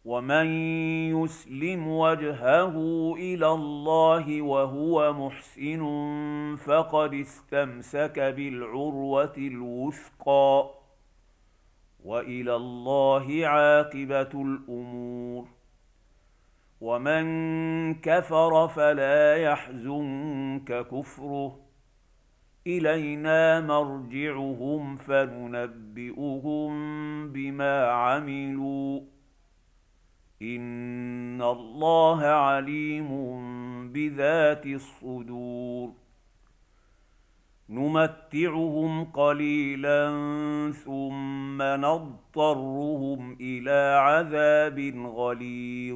ومن يسلم وجهه إلى الله وهو محسن فقد استمسك بالعروة الوثقى، وإلى الله عاقبة الأمور. ومن كفر فلا يحزنك كفره، إلينا مرجعهم فننبئهم بما عملوا، إن الله عليم بذات الصدور. نمتعهم قليلا ثم نضطرهم إلى عذاب غليظ.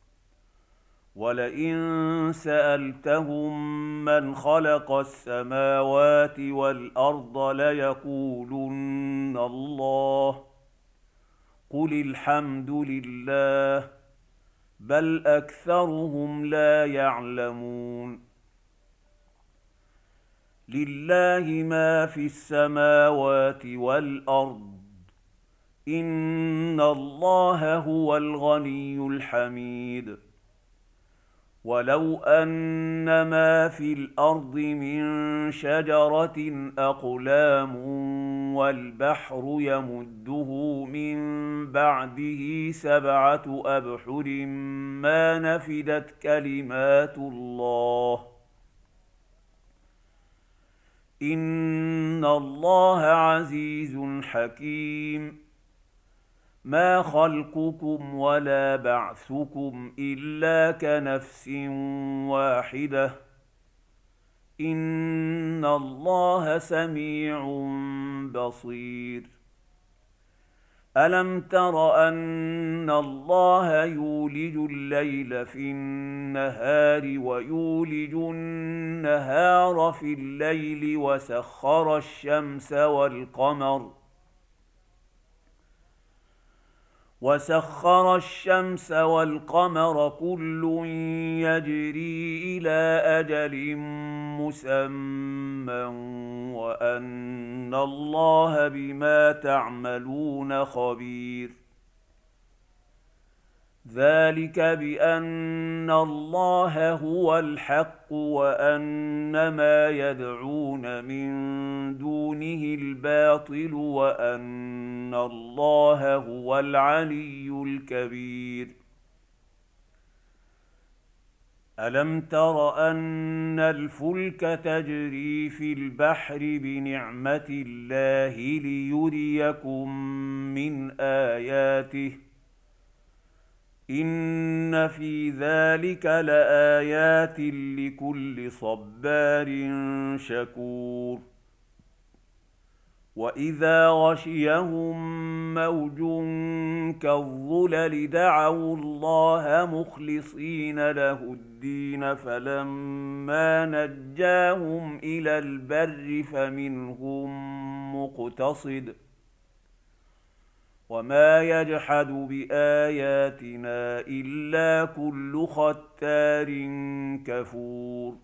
ولئن سألتهم من خلق السماوات والأرض ليقولن الله، قل الحمد لله، بل أكثرهم لا يعلمون. لله ما في السماوات والأرض، إن الله هو الغني الحميد. ولو أن ما في الأرض من شجرة أقلام والبحر يمده من بعده 7 أبحر ما نفدت كلمات الله، إن الله عزيز حكيم. ما خلقكم ولا بعثكم إلا كنفس واحدة، إن الله سميع بصير. ألم تر أن الله يولج الليل في النهار ويولج النهار في الليل وسخر الشمس والقمر كل يجري إلى أجل مسمى وأن الله بما تعملون خبير. ذلك بأن الله هو الحق وأن ما يدعون من دونه الباطل وأن الله هو العلي الكبير. ألم تر أن الفلك تجري في البحر بنعمة الله ليريكم من آياته، إن في ذلك لآيات لكل صبار شكور. وإذا غشيهم موج كالظلل دعوا الله مخلصين له الدين فلما نجاهم إلى البر فمنهم مقتصد، وما يجحد بآياتنا إلا كل ختار كفور.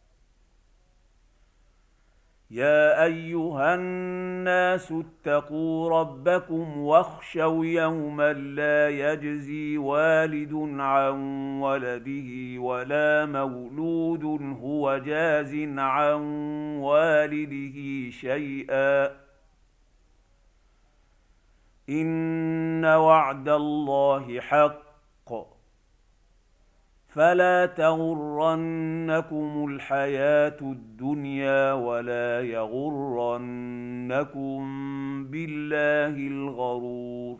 يا أيها الناس اتقوا ربكم واخشوا يوما لا يجزي والد عن ولده ولا مولود هو جاز عن والده شيئا، إن وعد الله حق، فلا تغرنكم الحياة الدنيا ولا يغرنكم بالله الغرور.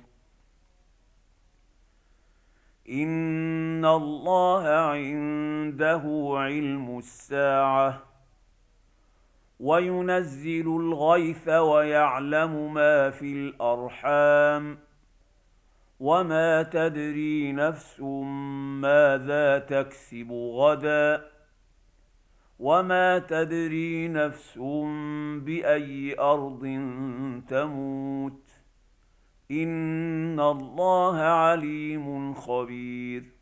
إن الله عنده علم الساعة وينزل الغيث ويعلم ما في الأرحام، وما تدري نفس ماذا تكسب غدا، وما تدري نفس بأي أرض تموت، إن الله عليم خبير.